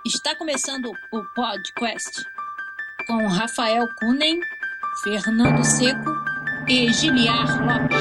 Está começando o podcast com Rafael Kunen, Fernando Seco e Giliar Lopes.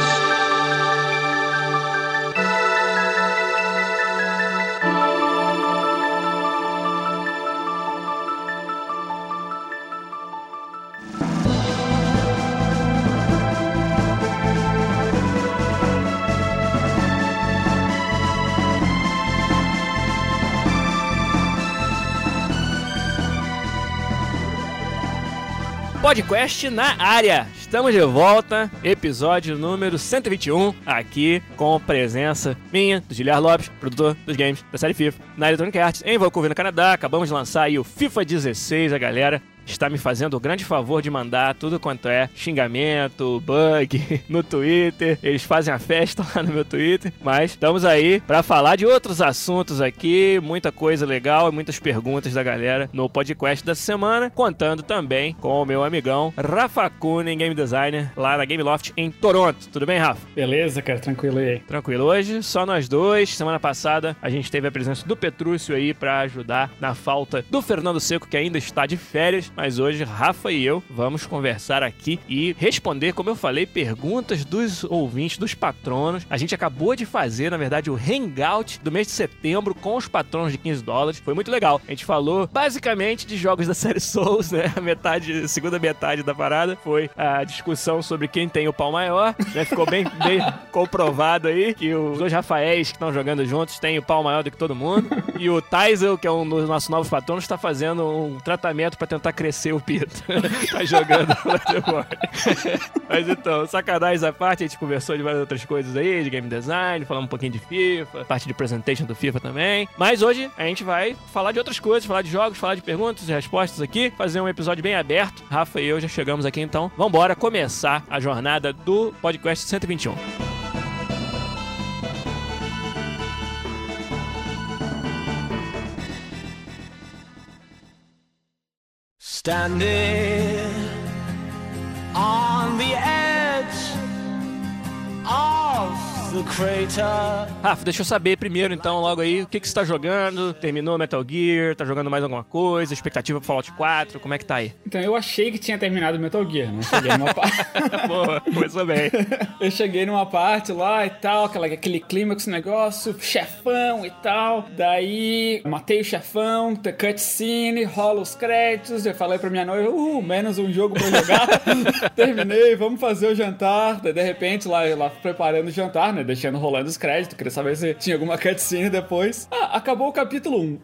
Podcast na área. Estamos de volta, episódio número 121, aqui com presença minha, do Giliar Lopes, produtor dos games da série FIFA, na Electronic Arts, em Vancouver, no Canadá. Acabamos de lançar aí o FIFA 16, a galera está me fazendo o grande favor de mandar tudo quanto é xingamento, bug no Twitter. Eles fazem a festa lá no meu Twitter, mas estamos aí para falar de outros assuntos aqui, muita coisa legal e muitas perguntas da galera no podcast dessa semana, contando também com o meu amigão Rafa Kunen, game designer, lá na Gameloft em Toronto. Tudo bem, Rafa? Beleza, cara, tranquilo aí. Tranquilo. Hoje, só nós dois. Semana passada, a gente teve a presença do Petrúcio aí para ajudar na falta do Fernando Seco, que ainda está de férias. Mas hoje, Rafa e eu vamos conversar aqui e responder, como eu falei, perguntas dos ouvintes, dos patronos. A gente acabou de fazer, na verdade, o hangout do mês de setembro com os patronos de $15. Foi muito legal. A gente falou basicamente de jogos da série Souls, né? A segunda metade da parada foi a discussão sobre quem tem o pau maior, né? Ficou bem comprovado aí que os dois Rafaéis que estão jogando juntos têm o pau maior do que todo mundo. E o Taizel, que é um dos nossos novos patronos, está fazendo um tratamento para tentar crescer o pito. Tá jogando Mas então, sacanagem à parte, a gente conversou de várias outras coisas aí, de game design, falamos um pouquinho de FIFA, parte de presentation do FIFA também. Mas hoje a gente vai falar de outras coisas, falar de jogos, falar de perguntas e respostas aqui, fazer um episódio bem aberto. Rafa e eu já chegamos aqui, então vambora começar a jornada do podcast 121. Standing on the edge of the crater. Rafa, deixa eu saber primeiro, então, logo aí, o que você tá jogando? Terminou Metal Gear? Tá jogando mais alguma coisa? Expectativa pro Fallout 4? Como é que tá aí? Então, eu achei que tinha terminado Metal Gear, né? Cheguei numa parte... Boa, começou bem. Eu cheguei numa parte lá e tal, aquele clímax negócio, chefão e tal. Daí, matei o chefão, cutscene, rola os créditos. Eu falei pra minha noiva, menos um jogo pra jogar. Terminei, vamos fazer o jantar. Daí, de repente, lá preparando o jantar, né? Deixando rolando os créditos. Queria saber se tinha alguma cutscene depois. Acabou o capítulo 1.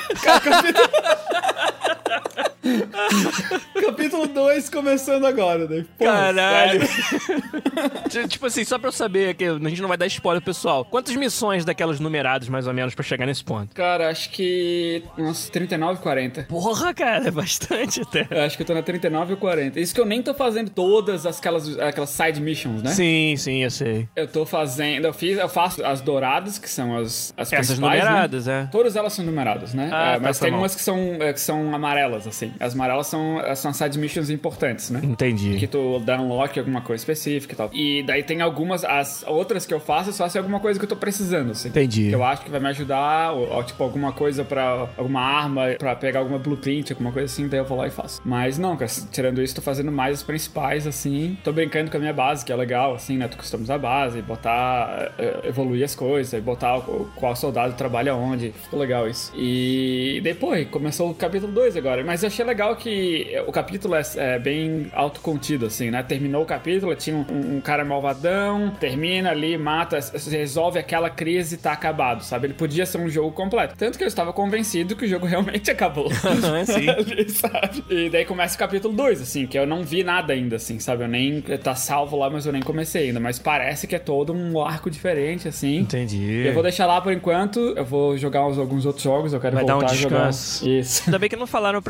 Capítulo 2 começando agora, né? Pô, caralho. Tipo assim, só pra eu saber, que a gente não vai dar spoiler pro pessoal. Quantas missões daquelas numeradas, mais ou menos, pra chegar nesse ponto? Cara, acho que uns 39, 40. Porra, cara, é bastante até. Eu acho que eu tô na 39 ou 40. Isso que eu nem tô fazendo todas aquelas side missions, né? Sim, eu sei. Eu tô fazendo... Eu faço as douradas, que são as principais, essas numeradas, né? Todas elas são numeradas, né? Mas tem umas que são amarelas, assim. As amarelas são side missions importantes, né? Entendi. Que tu dá unlock alguma coisa específica e tal. E daí tem algumas... As outras que eu faço alguma coisa que eu tô precisando, assim. Entendi. Que eu acho que vai me ajudar, ou tipo, alguma coisa pra... Alguma arma, pra pegar alguma blueprint, alguma coisa assim, daí eu vou lá e faço. Mas não, cara, tirando isso, tô fazendo mais as principais, assim. Tô brincando com a minha base, que é legal, assim, né? Tu customizar a base, botar... evoluir as coisas, botar qual soldado trabalha onde. Ficou legal isso. E depois, começou o capítulo 2 agora. Mas eu achei legal que o capítulo é bem autocontido, assim, né? Terminou o capítulo, tinha um cara malvadão, termina ali, mata, resolve aquela crise e tá acabado, sabe? Ele podia ser um jogo completo. Tanto que eu estava convencido que o jogo realmente acabou. Sim. Ali, sabe? E daí começa o capítulo 2, assim, que eu não vi nada ainda, assim, sabe? Tá salvo lá, mas eu nem comecei ainda. Mas parece que é todo um arco diferente, assim. Entendi. Eu vou deixar lá por enquanto, eu vou jogar alguns outros jogos, eu quero voltar a jogar. Vai dar um descanso. Isso. Ainda bem que não falaram pra Konami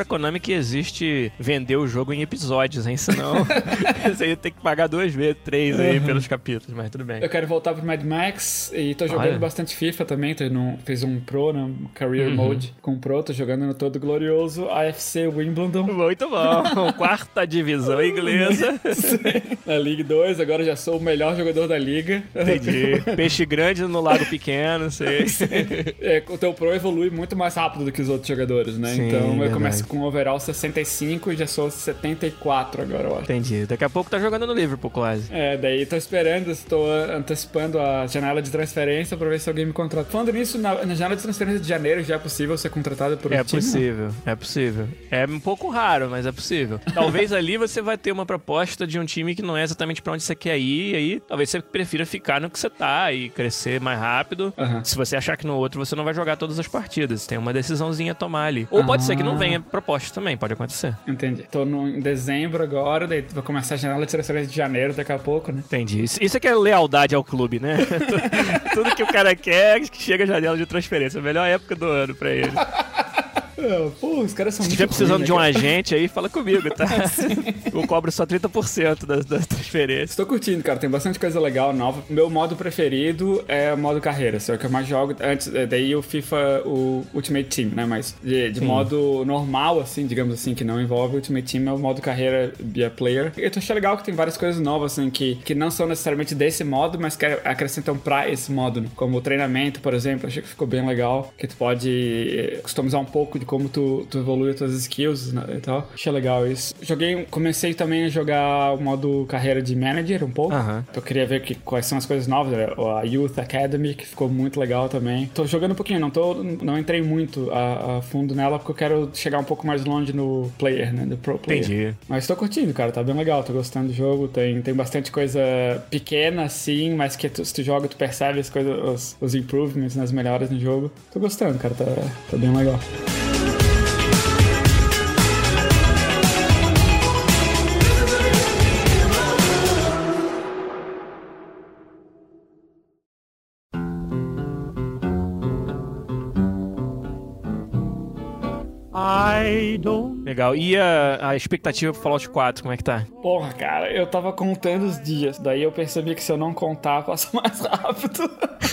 que existe vender o jogo em episódios, hein? Senão você ia ter que pagar 2 vezes, 3 aí pelos capítulos, mas tudo bem. Eu quero voltar pro Mad Max e tô jogando bastante FIFA também. Fiz um Pro, né? Um Career Mode com Pro. Tô jogando no todo glorioso AFC Wimbledon. Muito bom. 4ª divisão inglesa. Na League 2, agora já sou o melhor jogador da liga. Entendi. Peixe grande no lago pequeno, sei. O teu Pro evolui muito mais rápido do que os outros jogadores, né? Sim, então eu verdade. começo com overall 65 e já sou 74 agora, eu acho. Entendi. Daqui a pouco tá jogando no Liverpool quase. Daí tô esperando, estou antecipando a janela de transferência pra ver se alguém me contrata. Falando nisso, na janela de transferência de janeiro já é possível ser contratado por um time? É possível. É um pouco raro, mas é possível. Talvez ali você vai ter uma proposta de um time que não é exatamente pra onde você quer ir, e aí talvez você prefira ficar no que você tá e crescer mais rápido. Se você achar que no outro você não vai jogar todas as partidas, tem uma decisãozinha a tomar ali. Ou pode ser que não venha proposta também, pode acontecer. Entendi. Tô em dezembro agora, daí vou começar a janela de transferência de janeiro daqui a pouco, né? Entendi. Isso é que é lealdade ao clube, né? Tudo que o cara quer é que chega a janela de transferência. A melhor época do ano pra ele. Pô, os caras são Se muito estiver precisando ruins, de um né, agente aí, fala comigo, tá? Eu cobro só 30% das transferências. Estou curtindo, cara. Tem bastante coisa legal, nova. Meu modo preferido é o modo carreira. É o que eu mais jogo. Antes, daí o FIFA, o Ultimate Team, né? Mas de modo normal, assim, digamos assim, que não envolve o Ultimate Team, é o modo carreira via player. Eu tô achando legal que tem várias coisas novas, assim, que não são necessariamente desse modo, mas que acrescentam pra esse modo, né? Como o treinamento, por exemplo. Achei que ficou bem legal. Que tu pode customizar um pouco de como tu evolui as tuas skills, né, e tal. Achei legal isso. Comecei também a jogar o modo carreira de manager um pouco. Então eu queria ver quais são as coisas novas. A Youth Academy, que ficou muito legal também. Tô jogando um pouquinho, não entrei muito a fundo nela, porque eu quero chegar um pouco mais longe no player, né, do pro player. Entendi. Mas tô curtindo, cara, tá bem legal, tô gostando do jogo. Tem bastante coisa pequena, assim, mas que se tu joga, tu percebe as coisas, os improvements, nas melhoras no jogo. Tô gostando, cara, tá bem legal. Legal. E a expectativa pro Fallout 4, como é que tá? Porra, cara, eu tava contando os dias. Daí eu percebi que se eu não contar, passa mais rápido.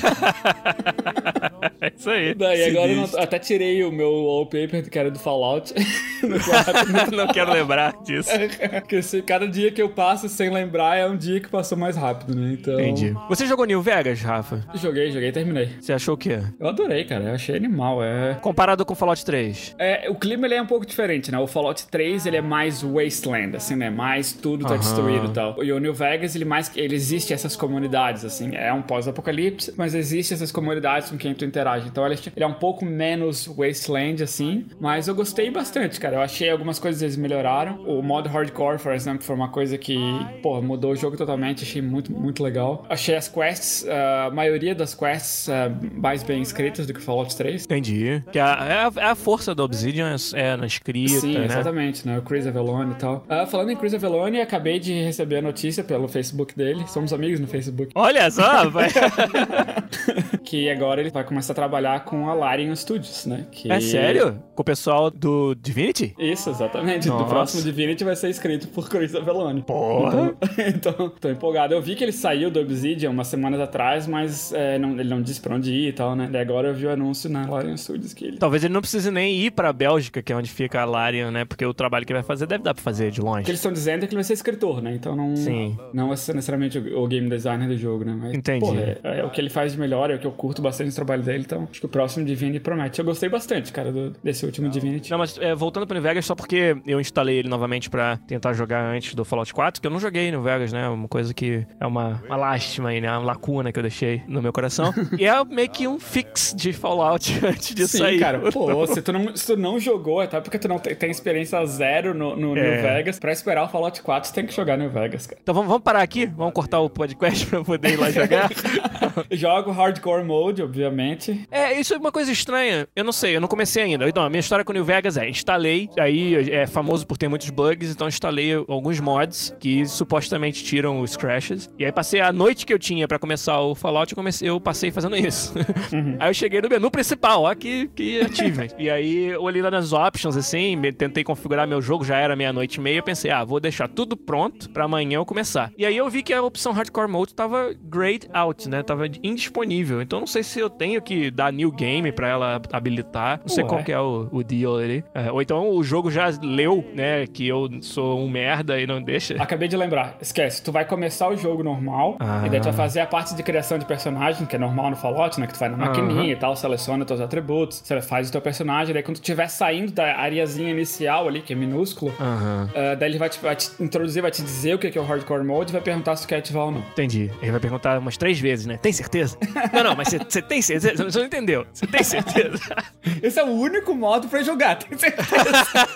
É isso aí. Daí agora eu até tirei o meu wallpaper que era do Fallout no 4. Não quero lembrar disso. Porque cada dia que eu passo sem lembrar é um dia que passou mais rápido, né? Então... Entendi. Você jogou New Vegas, Rafa? Joguei e terminei. Você achou o quê? Eu adorei, cara. Eu achei animal. Comparado com Fallout 3? O clima ele é um pouco diferente, né? O Fallout 3 ele é mais wasteland, assim, né? Mais tudo tá destruído e tal. E o New Vegas ele existe essas comunidades, assim. É um pós-apocalipse, mas existe essas comunidades com quem tu interage. Então ele é um pouco menos wasteland, assim. Mas eu gostei bastante, cara. Eu achei algumas coisas eles melhoraram. O modo hardcore, por exemplo, foi uma coisa que, mudou o jogo totalmente. Achei muito, muito legal. Achei as quests, a maioria das quests mais bem escritas do que Fallout 3. Entendi. Que a força da Obsidian é na escrita, sim, né? Exatamente, né? O Chris Avellone e tal. Falando em Chris Avellone, acabei de receber a notícia pelo Facebook dele. Somos amigos no Facebook. Olha só, vai. Que agora ele vai começar a trabalhar com a Larian Studios, né? É sério? Com o pessoal do Divinity? Isso, exatamente. Nossa. Do próximo Divinity vai ser escrito por Chris Avellone. Porra! Então, tô empolgado. Eu vi que ele saiu do Obsidian umas semanas atrás, mas ele não disse pra onde ir e tal, né? E agora eu vi o anúncio na Larian Studios que ele... Talvez ele não precise nem ir pra Bélgica, que é onde fica a Larian, né? Porque o trabalho que ele vai fazer deve dar pra fazer de longe. O que eles estão dizendo é que ele vai ser escritor, né? Então não vai ser necessariamente o game designer do jogo, né? Mas, entendi. É o que ele faz de melhor, é o que eu curto bastante do trabalho dele, então acho que o próximo Divinity promete. Eu gostei bastante, cara, desse último Divinity. Não, mas voltando pro New Vegas, só porque eu instalei ele novamente pra tentar jogar antes do Fallout 4, que eu não joguei New Vegas, né? Uma coisa que é uma lástima aí, né? Uma lacuna que eu deixei no meu coração. E é meio que um fix de Fallout antes de sair. Sim, cara. Se tu não jogou, até porque tu não tem experiência zero no New Vegas, pra esperar o Fallout 4, tu tem que jogar New Vegas, cara. Então vamos parar aqui? Vamos cortar o podcast pra eu poder ir lá jogar? Jogo Hardcore Mode, obviamente. Isso é uma coisa estranha. Eu não sei, eu não comecei ainda. Então, a minha história com New Vegas instalei, aí é famoso por ter muitos bugs, então instalei alguns mods que supostamente tiram os crashes. E aí passei a noite que eu tinha pra começar o Fallout, eu passei fazendo isso. Aí eu cheguei no menu principal, ó, que achievement. E aí eu olhei lá nas options, assim, tentei configurar meu jogo, já era 00:30, eu pensei, vou deixar tudo pronto pra amanhã eu começar. E aí eu vi que a opção Hardcore Mode tava grayed out, né? Tava indisponível. Então não sei se eu tenho que dar new game pra ela habilitar. Não sei qual que é o deal ali. Ou então o jogo já leu, né, que eu sou um merda e não deixa. Acabei de lembrar. Esquece. Tu vai começar o jogo normal e daí tu vai fazer a parte de criação de personagem, que é normal no Fallout, né? Que tu vai na maquininha e tal, seleciona teus atributos, você faz o teu personagem, daí quando tu estiver saindo da areazinha inicial ali, que é minúsculo, daí ele vai te introduzir, vai te dizer o que é o Hardcore Mode e vai perguntar se tu quer ativar ou não. Entendi. Ele vai perguntar umas 3 vezes, né? Tem certeza? Não, mas você tem certeza? Você não entendeu. Você tem certeza? Esse é o único modo pra jogar, tem certeza?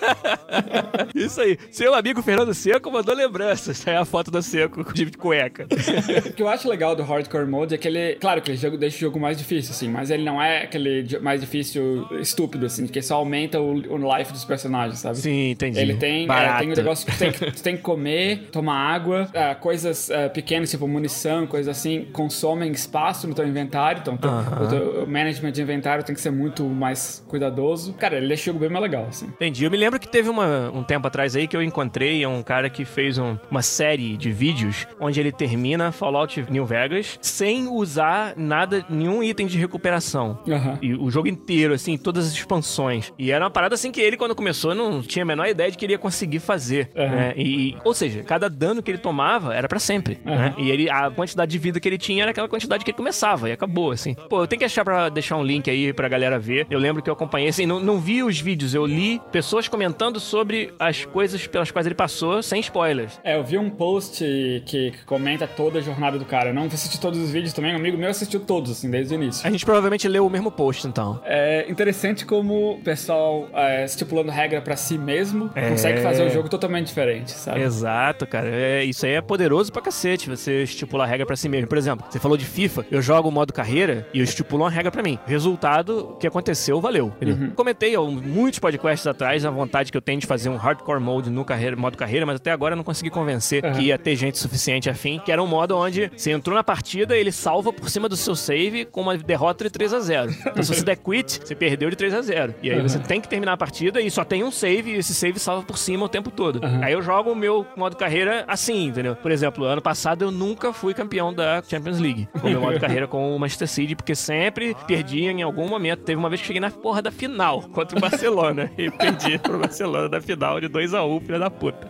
Isso aí. Seu amigo Fernando Seco mandou lembranças. Essa é a foto do Seco de cueca. O que eu acho legal do Hardcore Mode é que ele... Claro que ele deixa o jogo mais difícil, assim, mas ele não é aquele mais difícil estúpido, assim, que só aumenta o life dos personagens, sabe? Sim, entendi. Ele tem um negócio que tu tem que comer, tomar água, coisas pequenas, tipo munição, coisas assim, consomem espaço no teu inventário, então o teu management de inventário tem que ser muito mais cuidadoso. Cara, ele deixa o jogo bem mais legal, assim. Entendi. Eu me lembro que teve um tempo atrás aí que eu encontrei um cara que fez uma série de vídeos onde ele termina Fallout New Vegas sem usar nenhum item de recuperação. E o jogo inteiro, assim, todas as expansões. E era uma parada assim que ele, quando começou, não tinha a menor ideia de que ele ia conseguir fazer. Né? Ou seja, cada dano que ele tomava era pra sempre. Né? E a quantidade de vida que ele tinha era aquela quantidade que ele começava. E acabou, assim. Pô, eu tenho que achar pra deixar um link aí pra galera ver. Eu lembro que eu acompanhei, assim, não vi os vídeos, eu li pessoas comentando sobre as coisas pelas quais ele passou, sem spoilers. Eu vi um post que comenta toda a jornada do cara. Eu não assisti todos os vídeos também, um amigo meu assistiu todos, assim, desde o início. A gente provavelmente leu o mesmo post, então. É interessante como o pessoal, estipulando regra pra si mesmo, consegue fazer o jogo totalmente diferente, sabe? Exato, cara. Isso aí é poderoso pra cacete, você estipular a regra pra si mesmo. Por exemplo, você falou de FIFA, eu jogo o modo carreira e eu estipulo uma regra pra mim. O resultado que aconteceu, valeu. Comentei há muitos podcasts atrás a vontade que eu tenho de fazer um hardcore mode no modo carreira, mas até agora eu não consegui convencer que ia ter gente suficiente afim, que era um modo onde você entrou na partida, ele salva por cima do seu save com uma derrota de 3-0. Então se você der quit, você perdeu de 3-0. E aí você tem que terminar a partida e só tem um save, e esse save salva por cima o tempo todo. Aí eu jogo o meu modo carreira assim, entendeu? Por exemplo, ano passado eu nunca fui campeão da Champions League com o meu modo carreira com o Manchester City, porque sempre perdia em algum momento. Teve uma vez que cheguei na porra da final contra o Barcelona e perdi pro Barcelona da final de 2-1, filha da puta.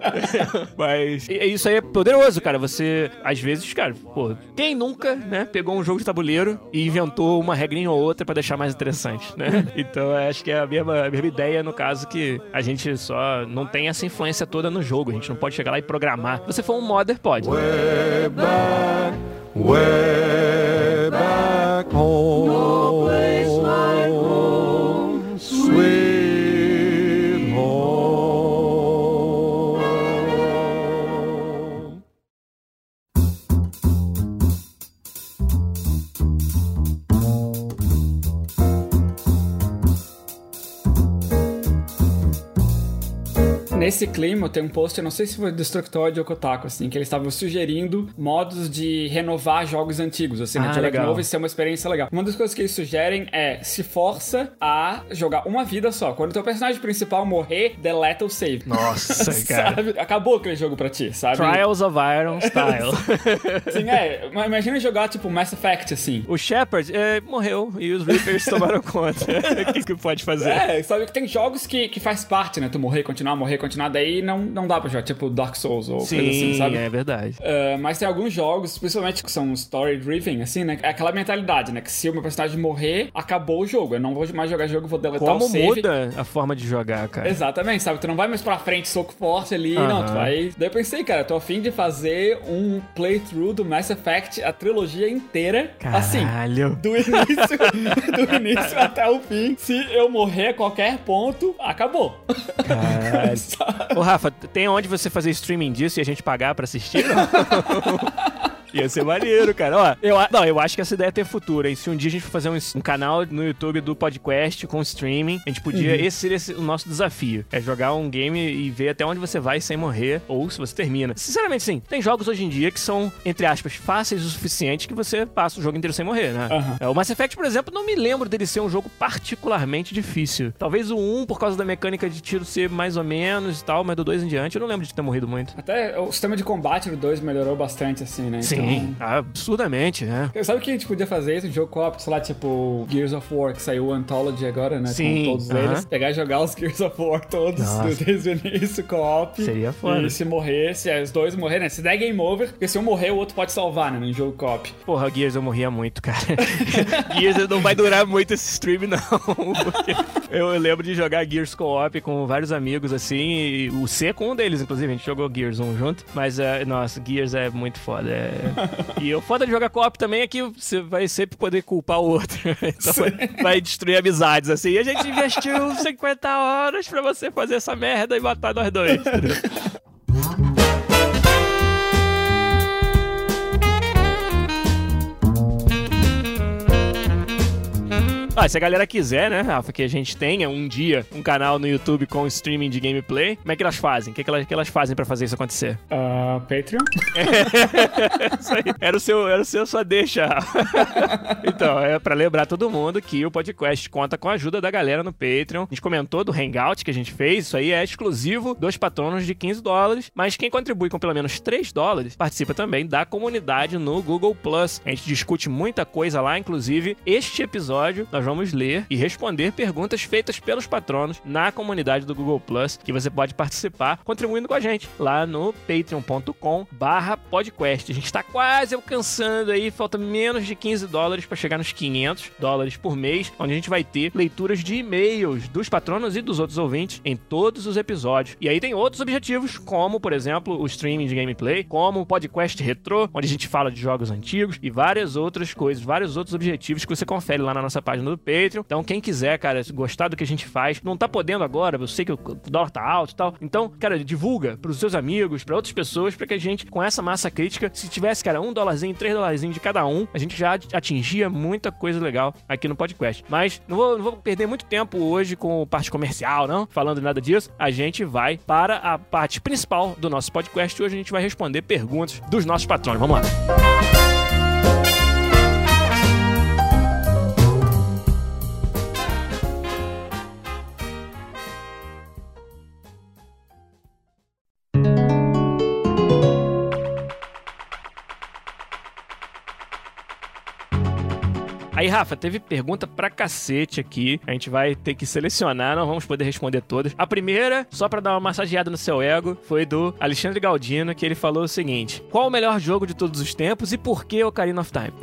Mas isso aí é poderoso, cara. Você, às vezes, cara, pô, quem nunca, né, pegou um jogo de tabuleiro e inventou uma regrinha ou outra pra deixar mais interessante, né? Então, acho que é a mesma ideia, no caso, que a gente só não tem essa influência toda no jogo. A gente não pode chegar lá e programar. Se você for um modder, pode. Way back home. No place like home, sweet home. Nesse clima, tem um post, eu não sei se foi do Destructoid ou Kotaku, assim, que eles estavam sugerindo modos de renovar jogos antigos, assim, né? Jogar de novo e ser uma experiência legal. Uma das coisas que eles sugerem é se força a jogar uma vida só. Quando o teu personagem principal morrer, deleta o save. Nossa, cara. Sabe? Acabou aquele jogo pra ti, sabe? Trials of Iron style. Sim, imagina jogar, tipo, Mass Effect, assim. O Shepard morreu e os Reapers tomaram conta. O que pode fazer? Sabe que tem jogos que faz parte, né? Tu morrer, continuar, daí não dá pra jogar, tipo Dark Souls ou coisa assim, sabe? É verdade. Mas tem alguns jogos, principalmente que são story-driven, assim, né? É aquela mentalidade, né? Que se o meu personagem morrer, acabou o jogo. Eu não vou mais jogar jogo, vou deletar o save. Como muda a forma de jogar, cara? Exatamente, sabe? Tu não vai mais pra frente, soco forte ali, não, tu vai... Daí eu pensei, cara, eu tô a fim de fazer um playthrough do Mass Effect, a trilogia inteira, Caralho. assim, do início até o fim. Se eu morrer a qualquer ponto, acabou. Caralho. Ô, Rafa, tem onde você fazer streaming disso e a gente pagar pra assistir? Ia ser maneiro, cara. Ó, eu acho que essa ideia tem futuro, hein? Se um dia a gente for fazer um canal no YouTube do podcast com streaming, a gente podia... Esse seria o nosso desafio. É jogar um game e ver até onde você vai sem morrer, ou se você termina. Sinceramente, sim. Tem jogos hoje em dia que são, entre aspas, fáceis o suficiente que você passa o jogo inteiro sem morrer, né? O Mass Effect, por exemplo, não me lembro dele ser um jogo particularmente difícil. Talvez o 1, por causa da mecânica de tiro ser mais ou menos e tal, mas do 2 em diante eu não lembro de ter morrido muito. Até o sistema de combate do 2 melhorou bastante, assim, né? Sim, então... absurdamente, né? Sabe o que a gente podia fazer isso? Um jogo co-op, sei lá, tipo Gears of War, que saiu o Anthology agora, né? Sim. Com todos eles. Pegar e jogar os Gears of War todos desde o início, co-op. Seria foda. E se morrer, se os dois morrerem, né? Se der game over, porque se um morrer, o outro pode salvar, né? No jogo co-op. Porra, Gears eu morria muito, cara. Gears não vai durar muito esse stream, não. Porque eu lembro de jogar Gears co-op com vários amigos, assim, e o C com um deles, inclusive. A gente jogou Gears 1 junto. Mas, nossa, Gears é muito foda. E o foda de jogar co-op também é que você vai sempre poder culpar o outro. Então vai destruir amizades, assim. E a gente investiu 50 horas pra você fazer essa merda e matar nós dois. Se a galera quiser, né, Rafa, que a gente tenha um dia um canal no YouTube com streaming de gameplay, como é que elas fazem? O que elas fazem pra fazer isso acontecer? Patreon? Isso aí. Era o seu só deixa. Então, é pra lembrar todo mundo que o podcast conta com a ajuda da galera no Patreon. A gente comentou do Hangout que a gente fez, isso aí é exclusivo dos patronos de $15, mas quem contribui com pelo menos $3 participa também da comunidade no Google+. A gente discute muita coisa lá, inclusive este episódio nós vamos ler e responder perguntas feitas pelos patronos na comunidade do Google+, que você pode participar contribuindo com a gente lá no patreon.com/podcast. A gente tá quase alcançando aí, falta menos de $15 para chegar nos $500 por mês, onde a gente vai ter leituras de e-mails dos patronos e dos outros ouvintes em todos os episódios. E aí tem outros objetivos, como, por exemplo, o streaming de gameplay, como o podcast retrô, onde a gente fala de jogos antigos e várias outras coisas, vários outros objetivos que você confere lá na nossa página do Patreon. Então, quem quiser, cara, gostar do que a gente faz, não tá podendo agora, eu sei que o dólar tá alto e tal. Então, cara, divulga pros seus amigos, pra outras pessoas, pra que a gente, com essa massa crítica, se tivesse, cara, $1, $3 de cada um, a gente já atingia muita coisa legal aqui no podcast. Mas não vou perder muito tempo hoje com parte comercial, não, falando nada disso. A gente vai para a parte principal do nosso podcast. Hoje a gente vai responder perguntas dos nossos patrões. Vamos lá. Aí, Rafa, teve pergunta pra cacete aqui. A gente vai ter que selecionar, não vamos poder responder todas. A primeira, só pra dar uma massageada no seu ego, foi do Alexandre Galdino, que ele falou o seguinte: qual o melhor jogo de todos os tempos e por que Ocarina of Time?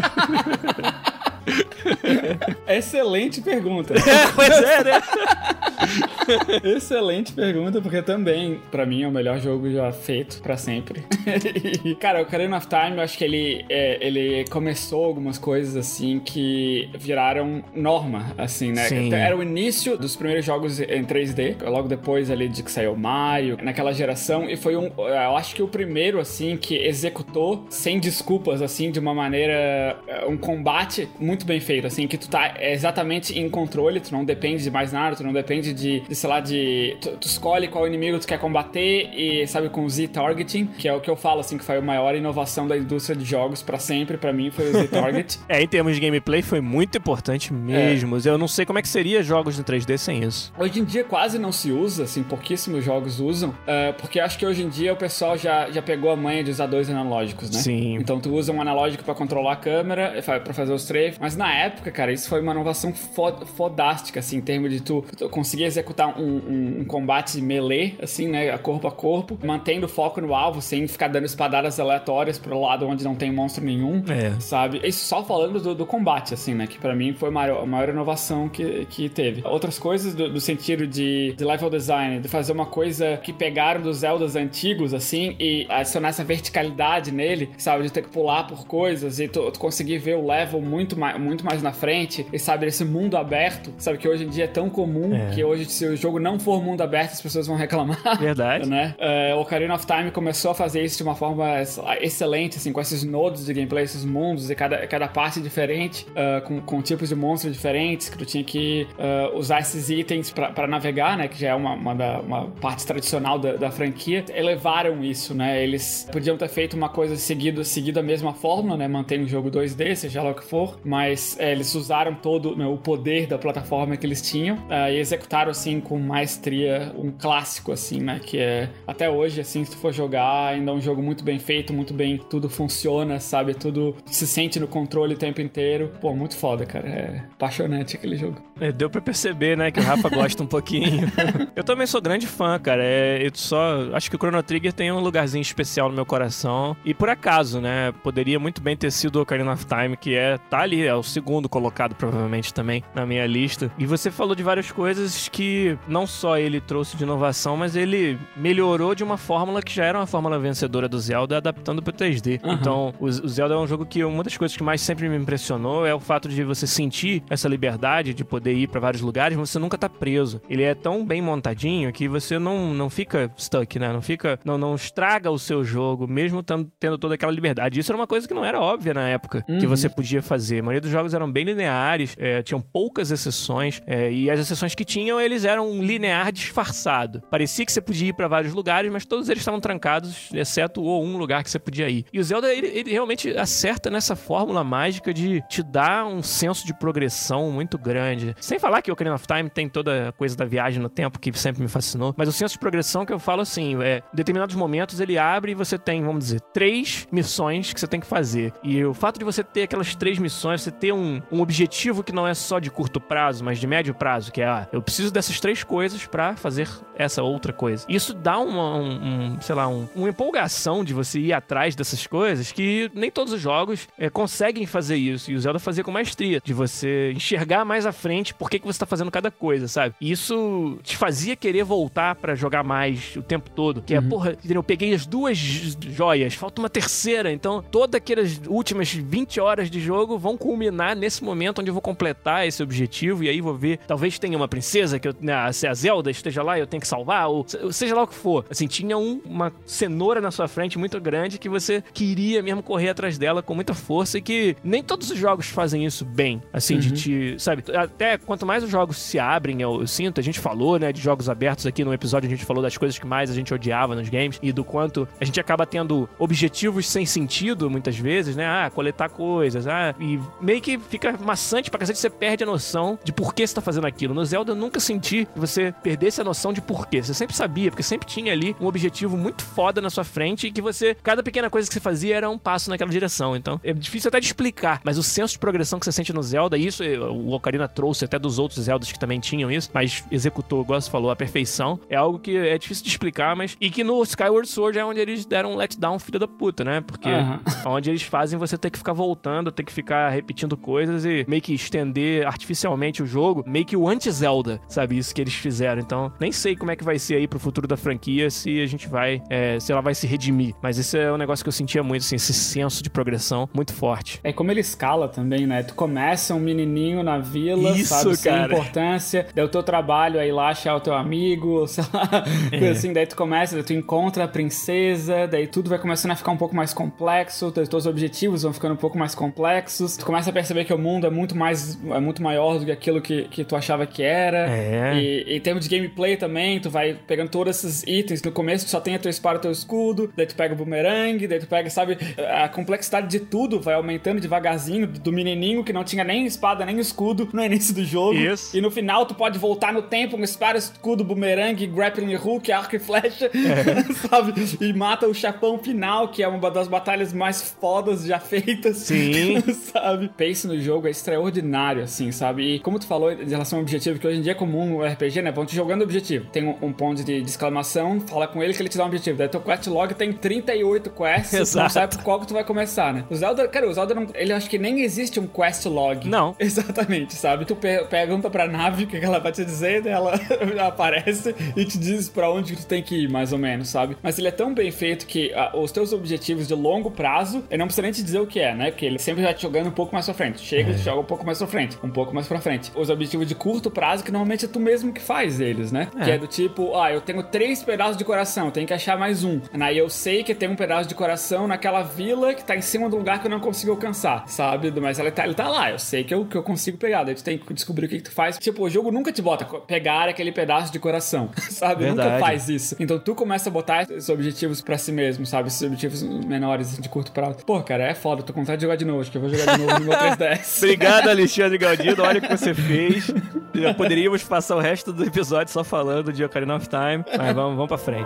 Excelente pergunta. Pois é, né? Excelente pergunta, porque também, pra mim, é o melhor jogo já feito pra sempre. E, cara, o Ocarina of Time, eu acho que ele começou algumas coisas, assim, que viraram norma, assim, né? Sim. Era o início dos primeiros jogos em 3D, logo depois ali de que saiu Mario, naquela geração, e foi eu acho que o primeiro, assim, que executou sem desculpas, assim, de uma maneira, um combate muito bem feito, assim, que tu tá exatamente em controle, tu não depende de mais nada, tu não depende sei lá, tu escolhe qual inimigo tu quer combater e, sabe, com o Z-Targeting, que é o que eu falo, assim, que foi a maior inovação da indústria de jogos pra sempre, pra mim, foi o Z-Target. Em termos de gameplay, foi muito importante mesmo. Eu não sei como é que seria jogos em 3D sem isso. Hoje em dia quase não se usa, assim, pouquíssimos jogos usam, porque acho que hoje em dia o pessoal já pegou a manha de usar 2 analógicos, né? Sim. Então tu usa um analógico pra controlar a câmera, pra fazer os trafes, mas na época, cara, isso foi uma inovação fodástica, assim, em termos de tu conseguir executar um combate melee, assim, né, corpo a corpo, mantendo o foco no alvo, sem ficar dando espadadas aleatórias pro lado onde não tem monstro nenhum, sabe? Isso só falando do combate, assim, né, que pra mim foi a maior inovação que teve. Outras coisas do sentido de level design, de fazer uma coisa que pegaram dos Zeldas antigos, assim, e adicionar essa verticalidade nele, sabe, de ter que pular por coisas e tu conseguir ver o level muito mais na frente, e sabe, esse mundo aberto, sabe, que hoje em dia é tão comum, que hoje se o jogo não for mundo aberto, as pessoas vão reclamar. Verdade. Né? Ocarina of Time começou a fazer isso de uma forma excelente, assim, com esses nodos de gameplay, esses mundos, e cada parte diferente, com tipos de monstros diferentes, que tu tinha que usar esses itens pra navegar, né? Que já é uma parte tradicional da franquia. Elevaram isso, né? Eles podiam ter feito uma coisa seguindo a mesma fórmula, né? Mantém um jogo 2D, seja lá o que for, mas eles usaram todo, né, o poder da plataforma que eles tinham e executaram, assim, com maestria um clássico, assim, né? Que é, até hoje, assim, se tu for jogar, ainda é um jogo muito bem feito, muito bem, tudo funciona, sabe? Tudo se sente no controle o tempo inteiro. Pô, muito foda, cara. É apaixonante aquele jogo. Deu pra perceber, né, que o Rafa gosta um pouquinho. Eu também sou grande fã, cara. Acho que o Chrono Trigger tem um lugarzinho especial no meu coração. E por acaso, né, poderia muito bem ter sido o Ocarina of Time, que tá ali, é o segundo colocado provavelmente também na minha lista. E você falou de várias coisas que não só ele trouxe de inovação, mas ele melhorou de uma fórmula que já era uma fórmula vencedora do Zelda, adaptando pro 3D. Uhum. Então, o Zelda é um jogo que uma das coisas que mais sempre me impressionou é o fato de você sentir essa liberdade de poder ir pra vários lugares, mas você nunca tá preso. Ele é tão bem montadinho que você não fica stuck, né? Não estraga o seu jogo, mesmo tendo toda aquela liberdade. Isso era uma coisa que não era óbvia na época, que você podia fazer. A maioria dos jogos eram bem lineares, tinham poucas exceções, e as exceções que tinham, eles eram um linear disfarçado. Parecia que você podia ir pra vários lugares, mas todos eles estavam trancados, exceto um lugar que você podia ir. E o Zelda, ele realmente acerta nessa fórmula mágica de te dar um senso de progressão muito grande. Sem falar que o Ocarina of Time tem toda a coisa da viagem no tempo, que sempre me fascinou, mas o senso de progressão que eu falo assim, em determinados momentos ele abre e você tem, vamos dizer, 3 missões que você tem que fazer. E o fato de você ter aquelas 3 missões, você ter um objetivo que não é só de curto prazo, mas de médio prazo, que é, eu preciso dessas 3 coisas pra fazer essa outra coisa. Isso dá uma empolgação de você ir atrás dessas coisas que nem todos os jogos conseguem fazer isso. E o Zelda fazia com maestria, de você enxergar mais à frente por que você tá fazendo cada coisa, sabe? E isso te fazia querer voltar pra jogar mais o tempo todo. Que eu peguei as 2 joias, falta uma terceira, então todas aquelas últimas 20 horas de jogo vão culminar nesse momento onde eu vou completar esse objetivo, e aí vou ver, talvez tenha uma princesa que se a Zelda esteja lá, eu tenho que salvar, ou seja lá o que for. Assim, tinha uma cenoura na sua frente muito grande que você queria mesmo correr atrás dela com muita força, e que nem todos os jogos fazem isso bem, assim, de te, sabe, até quanto mais os jogos se abrem, eu sinto, a gente falou, né, de jogos abertos aqui no episódio, a gente falou das coisas que mais a gente odiava nos games, e do quanto a gente acaba tendo objetivos sem sentido, muitas vezes, né, coletar coisas, e meio que fica maçante pra cacete, você perde a noção de por que você tá fazendo aquilo. No Zelda eu nunca senti que você perdesse a noção de porquê, você sempre sabia, porque sempre tinha ali um objetivo muito foda na sua frente, e que cada pequena coisa que você fazia era um passo naquela direção. Então, é difícil até de explicar, mas o senso de progressão que você sente no Zelda, isso o Ocarina trouxe até dos outros Zeldas que também tinham isso, mas executou, igual você falou, a perfeição. É algo que é difícil de explicar, mas... E que no Skyward Sword é onde eles deram um letdown filho da puta, né? Porque onde eles fazem você ter que ficar voltando, ter que ficar repetindo coisas e meio que estender artificialmente o jogo, meio que o anti-Zelda, sabe? Isso que eles fizeram. Então, nem sei como é que vai ser aí pro futuro da franquia, se a gente vai... se ela vai se redimir. Mas esse é um negócio que eu sentia muito, assim, esse senso de progressão muito forte. É como ele escala também, né? Tu começa um menininho na vila, isso, sabe? Sem cara. Importância. Daí o teu trabalho é ir lá achar o teu amigo, sei lá. Assim, daí tu começa, daí tu encontra a princesa, daí tudo vai começando a ficar um pouco mais complexo, daí teus objetivos vão ficando um pouco mais complexos. Tu começa a perceber que o mundo é muito maior do que aquilo que tu achava que era. E em termos de gameplay também, tu vai pegando todos esses itens. No começo tu só tem a tua espada e o teu escudo, daí tu pega o boomerang, daí tu pega, sabe, a complexidade de tudo vai aumentando devagarzinho, do menininho que não tinha nem espada nem escudo no início do jogo. Isso. E no final tu pode voltar no tempo com espada, escudo, boomerang, grappling hook, arco e flecha, sabe? E mata o chapão final, que é uma das batalhas mais fodas já feitas. Sim. Sabe? O pace no jogo é extraordinário, assim, sabe? E como tu falou em relação ao objetivo, que hoje em dia é comum no RPG, né? Vão te jogando objetivo. Tem um ponto de exclamação, fala com ele que ele te dá um objetivo. Daí teu quest log tem 38 quests, exato. Tu não sabe por qual que tu vai começar, né? O Zelda não, ele acho que nem existe um quest log. Não. Exatamente, sabe? Tu pergunta pra nave o que ela vai te dizer, daí ela aparece e te diz pra onde tu tem que ir, mais ou menos, sabe? Mas ele é tão bem feito que os teus objetivos de longo prazo, eu não preciso nem te dizer o que é, né? Porque ele sempre vai te jogando um pouco mais pra frente. Chega e te joga um pouco mais pra frente, um pouco mais pra frente. Os objetivos de curto prazo, que normalmente é tu mesmo mesmo que faz eles, né? Que é do tipo, eu tenho 3 pedaços de coração, eu tenho que achar mais um. Aí eu sei que tem um pedaço de coração naquela vila que tá em cima do lugar que eu não consigo alcançar, sabe? Mas ele tá lá, eu sei que eu consigo pegar. Daí tu tem que descobrir o que tu faz. Tipo, o jogo nunca te bota pegar aquele pedaço de coração, sabe? Verdade. Nunca faz isso. Então tu começa a botar esses objetivos pra si mesmo, sabe? Esses objetivos menores, de curto prazo. Pô, cara, é foda, tô com vontade de jogar de novo. Acho que eu vou jogar de novo no meu 3DS. Obrigado, Alexandre Galdino. Olha o que você fez. Já poderíamos passar o resto do episódio só falando de Ocarina of Time, mas vamos pra frente.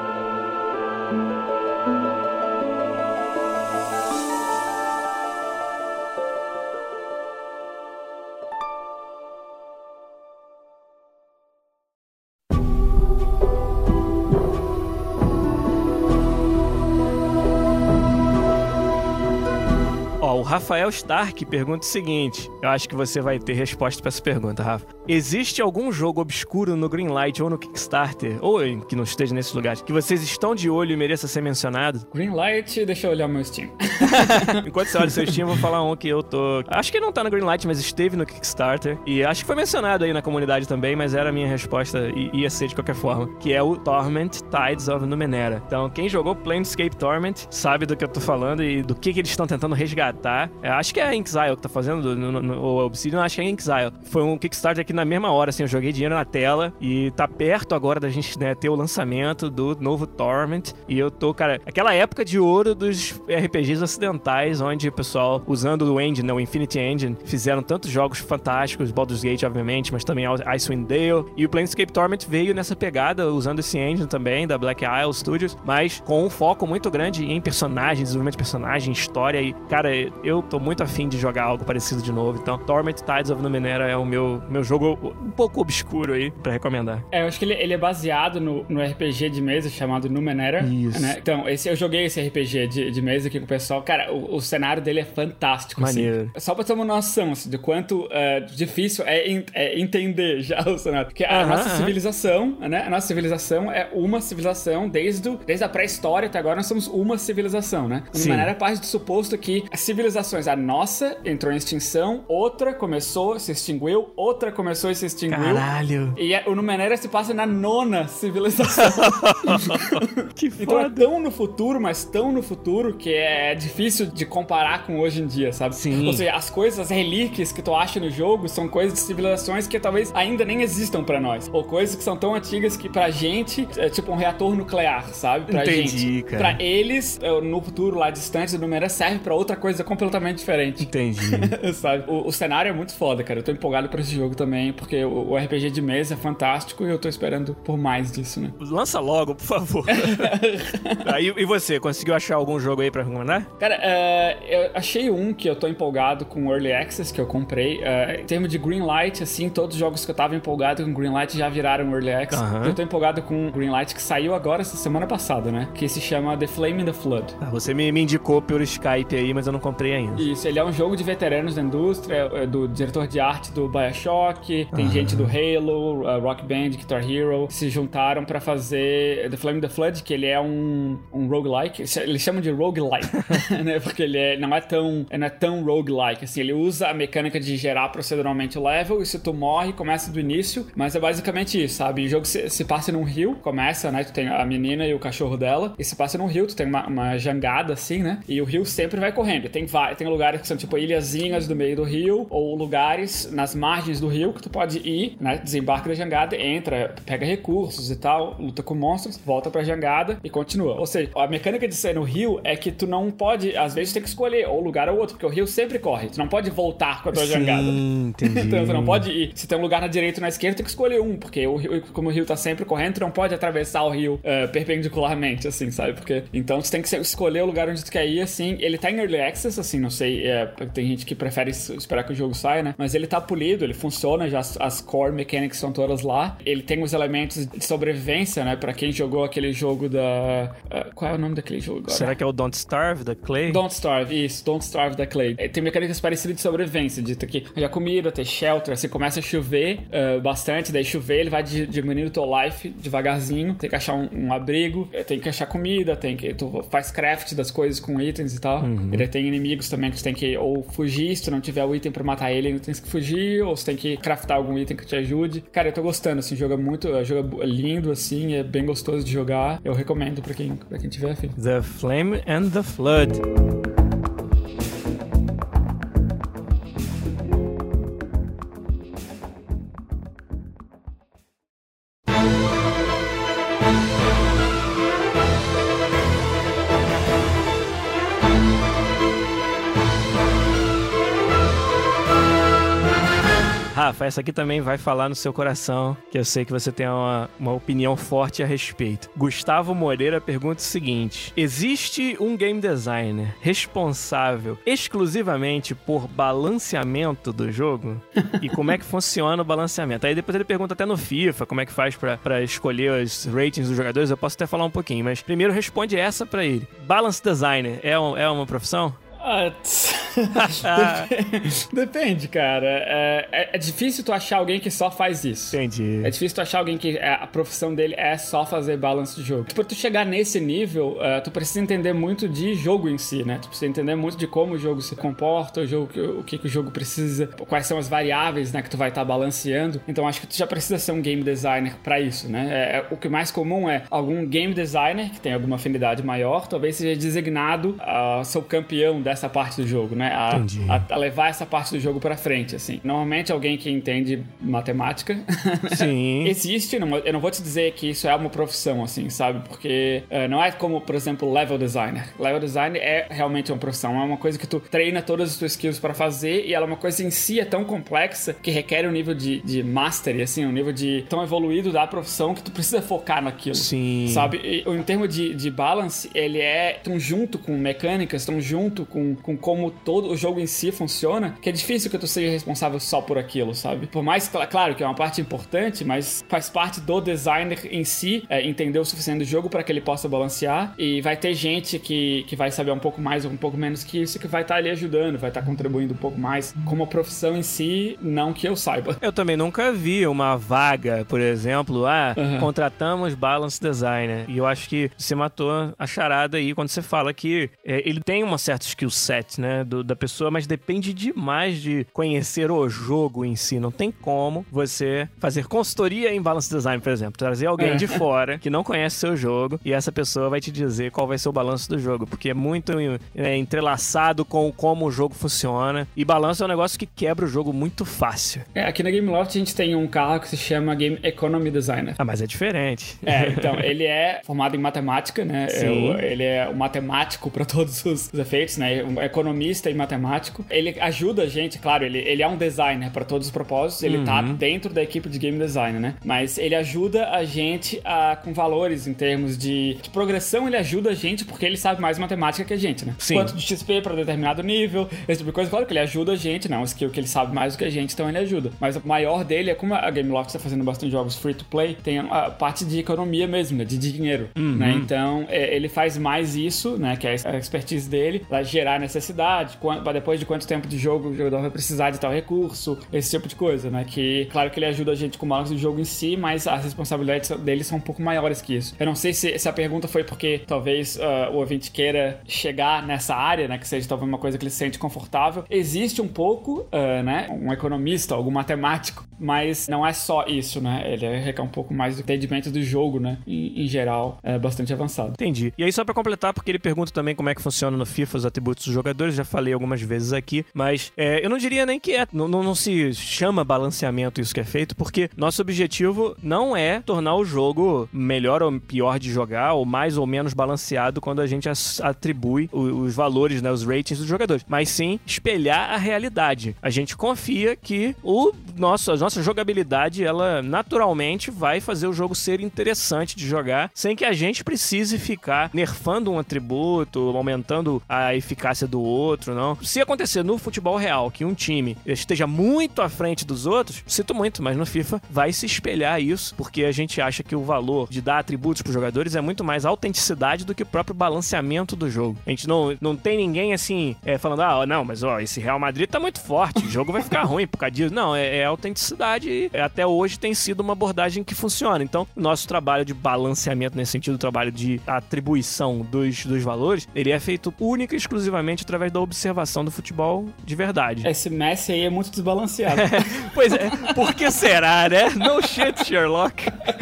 O Rafael Stark pergunta o seguinte, eu acho que você vai ter resposta pra essa pergunta, Rafa. Existe algum jogo obscuro no Greenlight ou no Kickstarter, ou que não esteja nesses lugares, que vocês estão de olho e mereça ser mencionado? Greenlight, deixa eu olhar o meu Steam. Enquanto você olha o seu Steam, eu vou falar um que eu tô... Acho que não tá no Greenlight, mas esteve no Kickstarter. E acho que foi mencionado aí na comunidade também, mas era a minha resposta e ia ser de qualquer forma. Que é o Torment Tides of Numenera. Então, quem jogou Planescape Torment sabe do que eu tô falando e do que eles estão tentando resgatar. Acho que é a Inxile que tá fazendo, ou Obsidian, acho que é a Inxile. Foi um Kickstarter aqui na mesma hora, assim, eu joguei dinheiro na tela e tá perto agora da gente, né, ter o lançamento do novo Torment. E eu tô, cara, aquela época de ouro dos RPGs ocidentais, onde o pessoal, usando o engine, né, o Infinity Engine, fizeram tantos jogos fantásticos, Baldur's Gate, obviamente, mas também Icewind Dale. E o Planescape Torment veio nessa pegada, usando esse engine também, da Black Isle Studios, mas com um foco muito grande em personagens, desenvolvimento de personagem, história. E, cara, eu tô muito afim de jogar algo parecido de novo. Então, Torment Tides of Numenera é o meu jogo um pouco obscuro aí pra recomendar. Eu acho que ele é baseado no RPG de mesa chamado Numenera. Isso. Né? Então, eu joguei esse RPG de mesa aqui com o pessoal. Cara, o cenário dele é fantástico. Maneiro. Assim. Só pra ter uma noção assim, de quanto difícil é entender já o cenário. Porque a nossa civilização, né? A nossa civilização é uma civilização desde a pré-história até agora nós somos uma civilização, né? O Numenera é parte do suposto que as civilizações, a nossa entrou em extinção, outra começou, se extinguiu, outra começou e se extinguiu. Caralho! E o Numenera se passa na 9ª civilização. Que foda! Então é tão no futuro, mas tão no futuro, que é difícil de comparar com hoje em dia, sabe? Sim. Ou seja, as coisas, as relíquias que tu acha no jogo são coisas de civilizações que talvez ainda nem existam pra nós. Ou coisas que são tão antigas que pra gente é tipo um reator nuclear, sabe? Pra Entendi, gente. cara. Pra eles, no futuro lá distante, o Numenera serve pra outra coisa completamente diferente. Entendi. Sabe? O cenário é muito foda, cara. Eu tô empolgado por esse jogo também, porque o RPG de mesa é fantástico e eu tô esperando por mais disso, né? Lança logo, por favor. E você, conseguiu achar algum jogo aí pra recomendar? Cara, eu achei um que eu tô empolgado com o Early Access, que eu comprei. Em termos de Greenlight, assim, todos os jogos que eu tava empolgado com Greenlight já viraram Early Access. Eu tô empolgado com o Greenlight, que saiu agora, essa semana passada, né? Que se chama The Flame in the Flood. Você me indicou pelo Skype aí, mas eu não comprei ainda. Isso, ele é um jogo de veteranos da indústria, do diretor de arte do BioShock, tem gente do Halo, Rock Band, Guitar Hero, que se juntaram pra fazer The Flame in the Flood, que ele é um roguelike, eles chamam de roguelike, né, porque ele não é tão roguelike, assim, ele usa a mecânica de gerar proceduralmente o level, e se tu morre, começa do início, mas é basicamente isso, sabe, o jogo se passa num rio, começa, né, tu tem a menina e o cachorro dela, e se passa num rio, tu tem uma jangada, assim, né, e o rio sempre vai correndo, tem lugares que são tipo ilhazinhas do meio do rio, ou lugares nas margens do rio que tu pode ir, né, desembarca da jangada, entra, pega recursos e tal, luta com monstros, volta pra jangada e continua. Ou seja, a mecânica de ser no rio é que tu não pode, às vezes tu tem que escolher ou lugar ou outro, porque o rio sempre corre, tu não pode voltar com a tua jangada. Entendi. Então tu não pode ir, se tem um lugar na direita ou na esquerda, tu tem que escolher um, porque o rio, como o rio tá sempre correndo, tu não pode atravessar o rio perpendicularmente, assim, sabe? Porque, então tu tem que escolher o lugar onde tu quer ir, assim, ele tá em Early Access, assim, não sei, tem gente que prefere esperar que o jogo saia, né? Mas ele tá polido, ele funciona, já as core mechanics são todas lá. Ele tem os elementos de sobrevivência, né? Pra quem jogou aquele jogo da... qual é o nome daquele jogo agora? Será que é o Don't Starve Clay? Don't Starve, isso, Don't Starve da Clay. Tem mecânicas parecidas de sobrevivência, de ter que arranjar comida, ter shelter, assim, começa a chover bastante, daí chover, ele vai diminuindo o teu life devagarzinho, tem que achar um abrigo, tem que achar comida, tu faz craft das coisas com itens e tal. Ele tem inimigos também que tu tem que ou fugir, se tu não tiver o item pra matar ele, tu tem que fugir, ou você tem que craftar algum item que te ajude. Cara, eu tô gostando, assim, o jogo é lindo, assim, é bem gostoso de jogar, eu recomendo pra quem tiver afim. The Flame and the Flood. Rafa, essa aqui também vai falar no seu coração, que eu sei que você tem uma opinião forte a respeito. Gustavo Moreira pergunta o seguinte: existe um game designer responsável exclusivamente por balanceamento do jogo? E como é que funciona o balanceamento? Aí depois ele pergunta até no FIFA como é que faz pra escolher os ratings dos jogadores. Eu posso até falar um pouquinho, mas primeiro responde essa pra ele. Balance designer é uma profissão? Depende, cara. É difícil tu achar alguém que só faz isso. Entendi. É difícil tu achar alguém que a profissão dele é só fazer balance de jogo. Pra tu chegar nesse nível, tu precisa entender muito de jogo em si, né? Tu precisa entender muito de como o jogo se comporta, o que o jogo precisa, quais são as variáveis, né, que tu vai estar balanceando. Então acho que tu já precisa ser um game designer pra isso, né? O que mais comum é algum game designer que tem alguma afinidade maior, talvez seja designado a ser o campeão dessa parte do jogo, né? A levar essa parte do jogo pra frente, assim. Normalmente alguém que entende matemática. Sim. Existe, eu não vou te dizer que isso é uma profissão, assim, sabe? Porque não é como, por exemplo, level designer. Level designer é realmente uma profissão, é uma coisa que tu treina todas as tuas skills pra fazer, e ela é uma coisa em si tão complexa que requer um nível de mastery, assim, um nível tão evoluído da profissão que tu precisa focar naquilo. Sim. Sabe? E, em termos de balance, ele é tão junto com mecânicas, tão junto com como todo o jogo em si funciona, que é difícil que tu seja responsável só por aquilo, sabe? Por mais, claro, que é uma parte importante, mas faz parte do designer em si entender o suficiente do jogo para que ele possa balancear, e vai ter gente que vai saber um pouco mais ou um pouco menos que isso, que vai estar ali ajudando, vai estar contribuindo um pouco mais. Como a profissão em si, não que eu saiba. Eu também nunca vi uma vaga, por exemplo, contratamos balance designer, e eu acho que você matou a charada aí quando você fala que ele tem uma certa skill set, né, da pessoa, mas depende demais de conhecer o jogo em si. Não tem como você fazer consultoria em balance design, por exemplo, trazer alguém de fora que não conhece seu jogo, e essa pessoa vai te dizer qual vai ser o balanço do jogo, porque é muito entrelaçado com como o jogo funciona, e balanço é um negócio que quebra o jogo muito fácil. Aqui na Gameloft a gente tem um carro que se chama Game Economy Designer. Mas é diferente. Então, ele é formado em matemática, né? Ele é um matemático para todos os efeitos, né? Um economista e matemático. Ele ajuda a gente, claro, ele é um designer para todos os propósitos, ele tá dentro da equipe de game design, né? Mas ele ajuda a gente com valores em termos de progressão, ele ajuda a gente porque ele sabe mais matemática que a gente, né? Sim. Quanto de XP para determinado nível, esse tipo de coisa, claro que ele ajuda a gente, não, skill que ele sabe mais do que a gente, então ele ajuda. Mas o maior dele é como a Gameloft está fazendo bastante jogos free to play, tem a parte de economia mesmo, né? De dinheiro, né? Então, ele faz mais isso, né? Que é a expertise dele, vai gerar necessidade, depois de quanto tempo de jogo o jogador vai precisar de tal recurso, esse tipo de coisa, né? Que, claro que ele ajuda a gente com o balance do jogo em si, mas as responsabilidades dele são um pouco maiores que isso. Eu não sei se a pergunta foi porque talvez o ouvinte queira chegar nessa área, né? Que seja talvez uma coisa que ele se sente confortável. Existe um pouco, né? Um economista, algum matemático, mas não é só isso, né? Ele requer um pouco mais do entendimento do jogo, né? Em geral, é bastante avançado. Entendi. E aí, só pra completar, porque ele pergunta também como é que funciona no FIFA os atributos dos jogadores, já falei algumas vezes aqui, mas eu não diria nem que não se chama balanceamento isso que é feito, porque nosso objetivo não é tornar o jogo melhor ou pior de jogar, ou mais ou menos balanceado quando a gente atribui os valores, né, os ratings dos jogadores, mas sim espelhar a realidade. A gente confia que a nossa jogabilidade, ela naturalmente vai fazer o jogo ser interessante de jogar, sem que a gente precise ficar nerfando um atributo, aumentando a eficácia eficácia do outro, não. Se acontecer no futebol real que um time esteja muito à frente dos outros, sinto muito, mas no FIFA vai se espelhar isso, porque a gente acha que o valor de dar atributos pros jogadores é muito mais autenticidade do que o próprio balanceamento do jogo. A gente não tem ninguém assim, falando, não, mas esse Real Madrid tá muito forte, o jogo vai ficar ruim por causa disso. Não, é autenticidade e até hoje tem sido uma abordagem que funciona. Então, o nosso trabalho de balanceamento nesse sentido, o trabalho de atribuição dos valores, ele é feito única e exclusivamente através da observação do futebol de verdade. Esse Messi aí é muito desbalanceado. Pois é, por que será, né? No shit, Sherlock.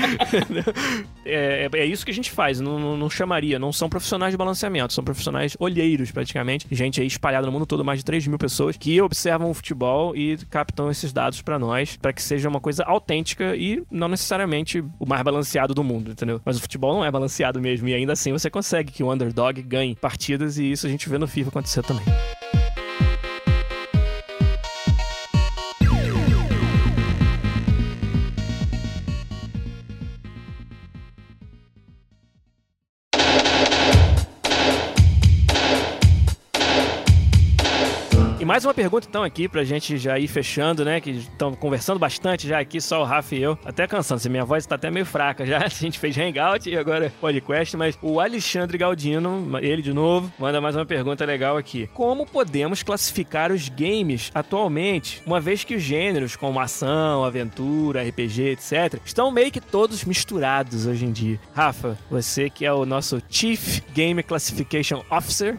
É isso que a gente faz, não chamaria, não são profissionais de balanceamento, são profissionais olheiros praticamente, gente aí espalhada no mundo todo, mais de 3 mil pessoas, que observam o futebol e captam esses dados pra nós, pra que seja uma coisa autêntica e não necessariamente o mais balanceado do mundo, entendeu? Mas o futebol não é balanceado mesmo, e ainda assim você consegue que o underdog ganhe partidas, e isso a gente vê no FIFA acontecer também. E mais uma pergunta, então, aqui pra gente já ir fechando, né? Que estão conversando bastante já aqui, só o Rafa e eu. Até cansando, se minha voz tá até meio fraca já. A gente fez Hangout e agora podcast, mas o Alexandre Galdino, ele de novo, manda mais uma pergunta legal aqui. Como podemos classificar os games atualmente, uma vez que os gêneros como ação, aventura, RPG, etc., estão meio que todos misturados hoje em dia? Rafa, você que é o nosso Chief Game Classification Officer,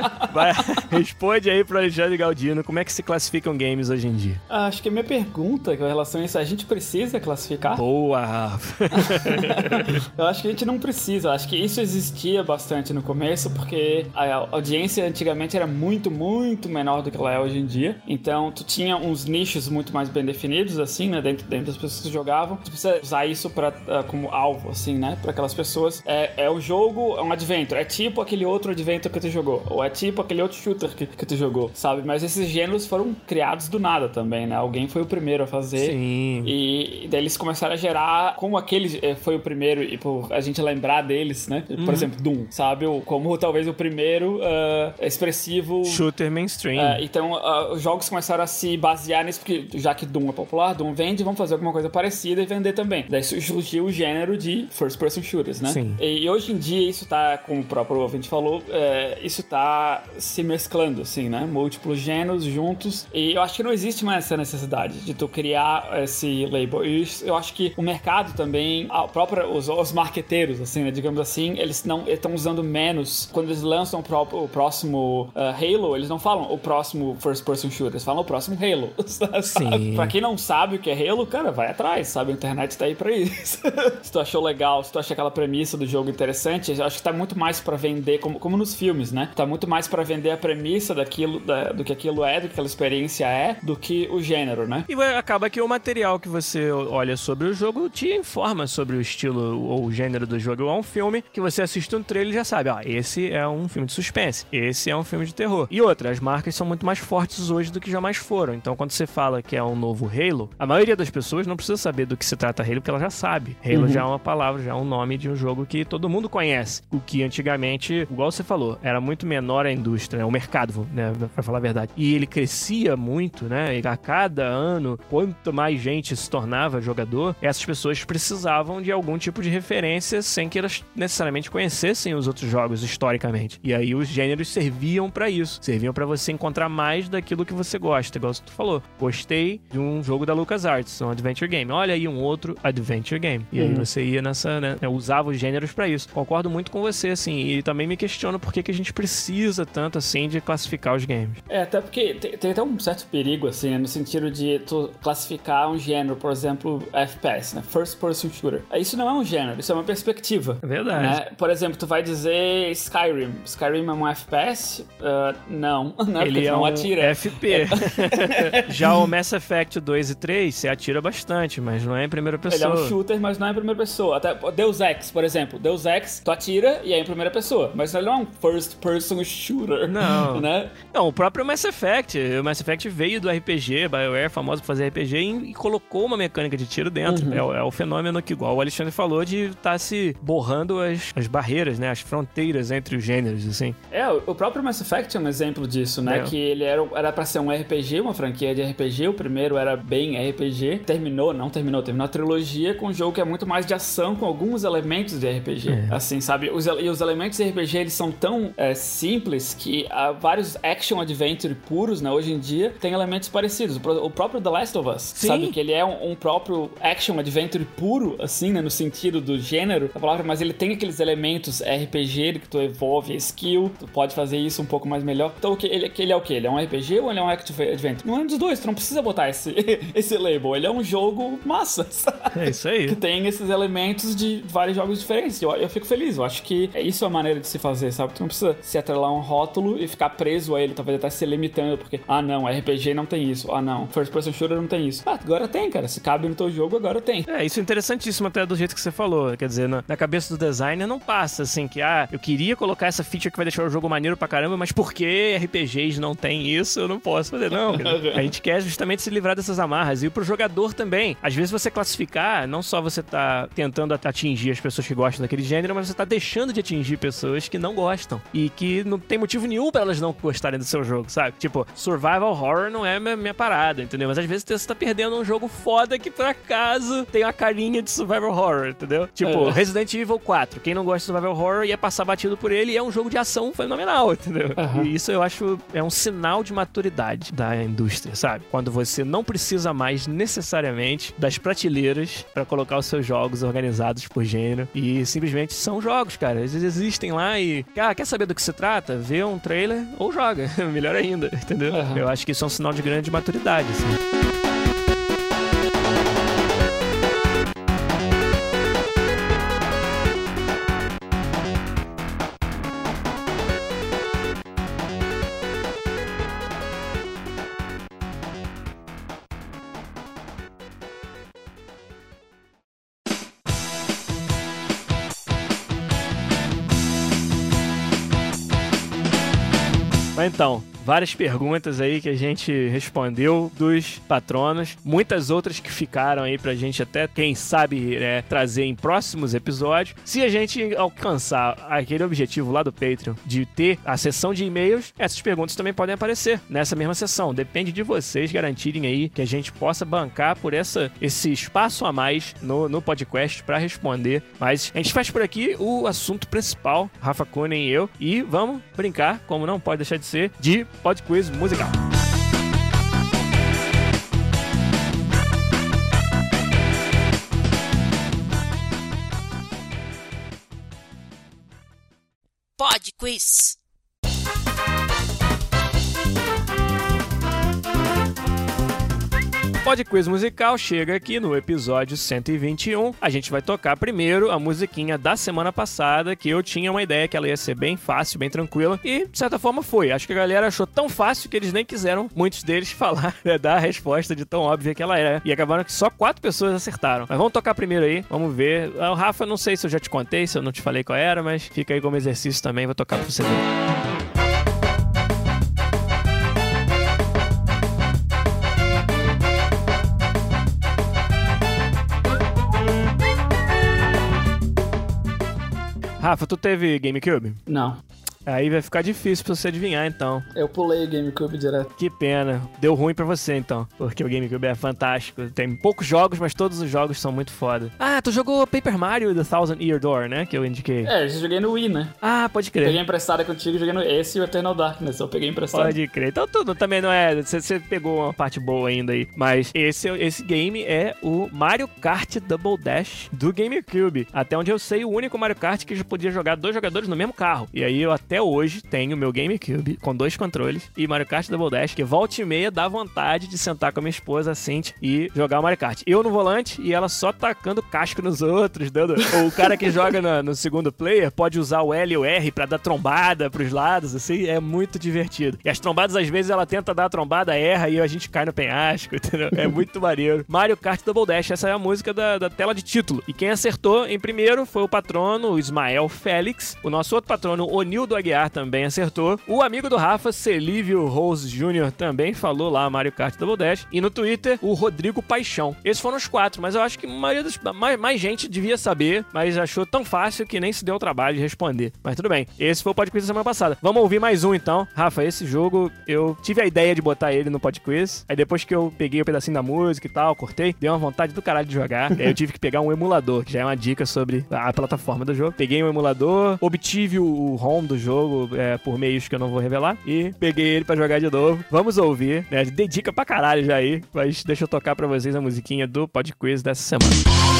responde aí pro Alexandre Galdino. Como é que se classificam games hoje em dia? Acho que a minha pergunta com relação a isso, a gente precisa classificar? Boa, Rafa! Eu acho que a gente não precisa. Acho que isso existia bastante no começo, porque a audiência antigamente era muito, muito menor do que ela é hoje em dia. Então, tu tinha uns nichos muito mais bem definidos, assim, né? Dentro das pessoas que jogavam. Tu precisa usar isso como alvo, assim, né? Para aquelas pessoas. É um jogo, é um adventure. É tipo aquele outro adventure que tu jogou. Ou é tipo aquele outro shooter que tu jogou, sabe? Mas esses gêneros foram criados do nada também, né? Alguém foi o primeiro a fazer. Sim. E daí eles começaram a gerar, como aquele foi o primeiro, e por a gente lembrar deles, né? Por exemplo, Doom, sabe? Como talvez o primeiro expressivo... shooter mainstream. Então, os jogos começaram a se basear nisso, porque já que Doom é popular, Doom vende, vamos fazer alguma coisa parecida e vender também. Daí surgiu o gênero de first person shooters, né? Sim. E hoje em dia isso tá, como o próprio ouvinte falou, isso tá se mesclando, assim, né? Múltiplos gêneros juntos, e eu acho que não existe mais essa necessidade de tu criar esse label. E eu acho que o mercado também, os marqueteiros, assim, né, digamos assim, eles estão usando menos. Quando eles lançam o próximo Halo, eles não falam o próximo first person shooter, eles falam o próximo Halo. Sim. Pra quem não sabe o que é Halo, cara, vai atrás, sabe? A internet tá aí pra isso. Se tu achou legal, se tu achou aquela premissa do jogo interessante, eu acho que tá muito mais pra vender, como nos filmes, né? Tá muito mais pra vender a premissa daquilo, do que aquilo do que aquela experiência do que o gênero, né? E acaba que o material que você olha sobre o jogo te informa sobre o estilo ou o gênero do jogo. É um filme que você assiste um trailer e já sabe, esse é um filme de suspense, esse é um filme de terror. E outra, as marcas são muito mais fortes hoje do que jamais foram. Então, quando você fala que é um novo Halo, a maioria das pessoas não precisa saber do que se trata Halo, porque ela já sabe. Halo já é uma palavra, já é um nome de um jogo que todo mundo conhece. O que antigamente, igual você falou, era muito menor a indústria, o mercado, né, pra falar a verdade. E ele crescia muito, né? E a cada ano, quanto mais gente se tornava jogador, essas pessoas precisavam de algum tipo de referência sem que elas necessariamente conhecessem os outros jogos historicamente. E aí os gêneros serviam pra isso. Serviam pra você encontrar mais daquilo que você gosta. Igual tu falou. Gostei de um jogo da LucasArts, um adventure game. Olha aí um outro adventure game. E aí você ia nessa, né? Usava os gêneros pra isso. Concordo muito com você, assim. E também me questiono por que a gente precisa tanto, assim, de classificar os games. Até porque tem até um certo perigo, assim, né? No sentido de tu classificar um gênero, por exemplo, FPS, né? First Person Shooter. Isso não é um gênero, isso é uma perspectiva. É verdade. Né? Por exemplo, tu vai dizer Skyrim. Skyrim é um FPS? Não, né? Ele é não um atira. FP. Já o Mass Effect 2 e 3, você atira bastante, mas não é em primeira pessoa. Ele é um shooter, mas não é em primeira pessoa. Até Deus Ex, por exemplo. Deus Ex, tu atira e é em primeira pessoa, mas ele não é um First Person Shooter. Não. Né? Não, o próprio Mass Effect. O Mass Effect veio do RPG, BioWare, famoso por fazer RPG, e colocou uma mecânica de tiro dentro. É o fenômeno que, igual o Alexandre falou, de estar se borrando as barreiras, né? As fronteiras entre os gêneros, assim. O próprio Mass Effect é um exemplo disso, né? Que ele era pra ser um RPG, uma franquia de RPG. O primeiro era bem RPG. Terminou a trilogia com um jogo que é muito mais de ação, com alguns elementos de RPG. Assim, sabe? E os elementos de RPG, eles são tão simples que vários action adventure puros, né? Hoje em dia, tem elementos parecidos. O próprio The Last of Us, sabe? Que ele é um próprio action adventure puro, assim, né? No sentido do gênero da palavra, mas ele tem aqueles elementos RPG que tu evolve a skill, tu pode fazer isso um pouco mais melhor. Então, ele é o quê? Ele é um RPG ou ele é um action adventure? Não é um dos dois, tu não precisa botar esse label. Ele é um jogo massa, sabe? É isso aí. Que tem esses elementos de vários jogos diferentes. Eu fico feliz, eu acho que isso é a maneira de se fazer, sabe? Tu não precisa se atrelar a um rótulo e ficar preso a ele, talvez até se limitando, porque, não, RPG não tem isso, não, First Person Shooter não tem isso. Agora tem, cara, se cabe no teu jogo, agora tem. Isso é interessantíssimo até do jeito que você falou, quer dizer, na cabeça do designer não passa, assim, que, eu queria colocar essa feature que vai deixar o jogo maneiro pra caramba, mas por que RPGs não tem isso? Eu não posso fazer, não, cara. A gente quer justamente se livrar dessas amarras, e pro jogador também. Às vezes você classificar, não só você tá tentando atingir as pessoas que gostam daquele gênero, mas você tá deixando de atingir pessoas que não gostam, e que não tem motivo nenhum pra elas não gostarem do seu jogo, sabe? Tipo, survival horror não é minha parada, entendeu? Mas às vezes você tá perdendo um jogo foda que por acaso tem uma carinha de survival horror, entendeu? Tipo, Resident Evil 4, quem não gosta de survival horror ia passar batido por ele, e é um jogo de ação fenomenal, entendeu? E isso eu acho é um sinal de maturidade da indústria, sabe? Quando você não precisa mais necessariamente das prateleiras pra colocar os seus jogos organizados por gênero, e simplesmente são jogos, cara. Eles existem lá e, quer saber do que se trata? Vê um trailer ou joga. Melhor ainda, entendeu? Eu acho que isso é um sinal de grande maturidade, assim. Então, várias perguntas aí que a gente respondeu dos patronos, muitas outras que ficaram aí pra gente até, quem sabe, trazer em próximos episódios. Se a gente alcançar aquele objetivo lá do Patreon de ter a sessão de e-mails, essas perguntas também podem aparecer nessa mesma sessão. Depende de vocês garantirem aí que a gente possa bancar por esse espaço a mais no podcast pra responder. Mas a gente faz por aqui o assunto principal, Rafa Kunen e eu, e vamos brincar, como não pode deixar de ser, de Pod Quiz musical. Pod Quiz. Pod Quiz musical chega aqui no episódio 121. A gente vai tocar primeiro a musiquinha da semana passada, que eu tinha uma ideia que ela ia ser bem fácil, bem tranquila, e de certa forma foi. Acho que a galera achou tão fácil que eles nem quiseram, muitos deles, falar, dar a resposta de tão óbvia que ela era. E acabaram que só 4 pessoas acertaram. Mas vamos tocar primeiro aí, vamos ver. O Rafa, não sei se eu já te contei, se eu não te falei qual era, mas fica aí como exercício também, vou tocar pra você ver. Rafa, tu teve GameCube? Não. Aí vai ficar difícil pra você adivinhar, então. Eu pulei o GameCube direto. Que pena. Deu ruim pra você, então. Porque o GameCube é fantástico. Tem poucos jogos, mas todos os jogos são muito foda. Tu jogou Paper Mario The Thousand Year Door, né? Que eu indiquei. Eu joguei no Wii, né? Pode crer. Peguei emprestado contigo, joguei no esse e o Eternal Darkness. Eu peguei emprestado. Pode crer. Então tudo também não é... Você pegou uma parte boa ainda aí. Mas esse game é o Mario Kart Double Dash do GameCube. Até onde eu sei, o único Mario Kart que já podia jogar 2 jogadores no mesmo carro. E aí eu até hoje tenho meu GameCube com 2 controles e Mario Kart Double Dash, que volta e meia dá vontade de sentar com a minha esposa, a Cintia, e jogar o Mario Kart. Eu no volante e ela só tacando casco nos outros, dando... O cara que joga no segundo player pode usar o L e o R pra dar trombada pros lados, assim, é muito divertido. E as trombadas, às vezes, ela tenta dar a trombada, erra e a gente cai no penhasco, entendeu? É muito maneiro. Mario Kart Double Dash, essa é a música da tela de título. E quem acertou em primeiro foi o patrono, o Ismael Félix. O nosso outro patrono, o Nildo Aguiar também acertou. O amigo do Rafa, Celívio Rose Jr., também falou lá Mario Kart Double Dash. E no Twitter, o Rodrigo Paixão. Esses foram os 4, mas eu acho que a maioria mais gente devia saber, mas achou tão fácil que nem se deu o trabalho de responder. Mas tudo bem, esse foi o Pod Quiz da semana passada. Vamos ouvir mais um então. Rafa, esse jogo, eu tive a ideia de botar ele no Pod Quiz. Aí depois que eu peguei o pedacinho da música e tal, cortei, deu uma vontade do caralho de jogar. E aí eu tive que pegar um emulador, que já é uma dica sobre a plataforma do jogo. Peguei um emulador, obtive o ROM do jogo por meios que eu não vou revelar e peguei ele pra jogar de novo. Vamos ouvir, né? Dedica pra caralho já aí, mas deixa eu tocar pra vocês a musiquinha do Pod Quiz dessa semana.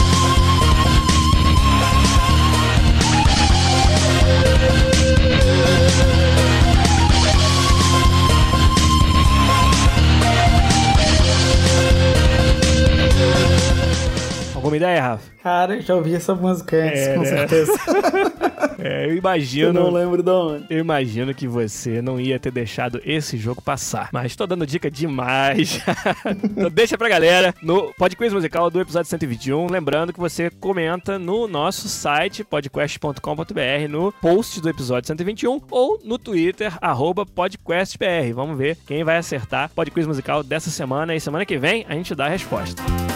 Alguma ideia, Rafa? Cara, eu já ouvi essa música antes, com certeza. Eu imagino... Eu não lembro de onde. Eu imagino que você não ia ter deixado esse jogo passar. Mas tô dando dica demais. Então deixa pra galera no Pod Quiz Musical do episódio 121. Lembrando que você comenta no nosso site, podcast.com.br, no post do episódio 121 ou no Twitter, @podquestbr. Vamos ver quem vai acertar Pod Quiz Musical dessa semana. E semana que vem a gente dá a resposta.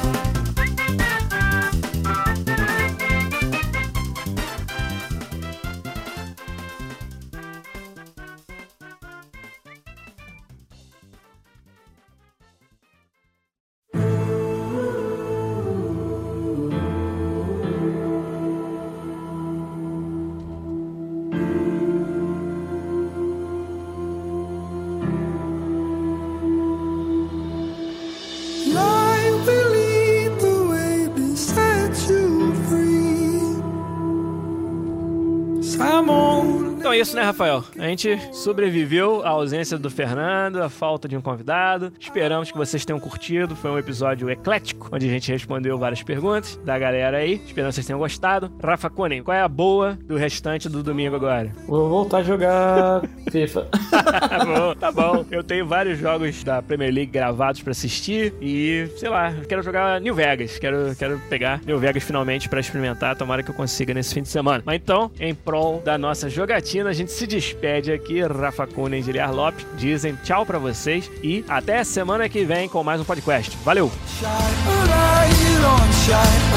Então é isso, né, Rafael? A gente sobreviveu à ausência do Fernando, à falta de um convidado. Esperamos que vocês tenham curtido. Foi um episódio eclético, onde a gente respondeu várias perguntas da galera aí. Esperamos que vocês tenham gostado. Rafa Kunen, qual é a boa do restante do domingo agora? Vou voltar a jogar FIFA. Tá bom. Eu tenho vários jogos da Premier League gravados pra assistir e, sei lá, eu quero jogar New Vegas. Quero pegar New Vegas finalmente pra experimentar. Tomara que eu consiga nesse fim de semana. Mas então, em prol da nossa jogatina, a gente se despede aqui. Rafa Kunen e Giliar Lopes dizem tchau pra vocês e até semana que vem com mais um podcast. Valeu! Shine,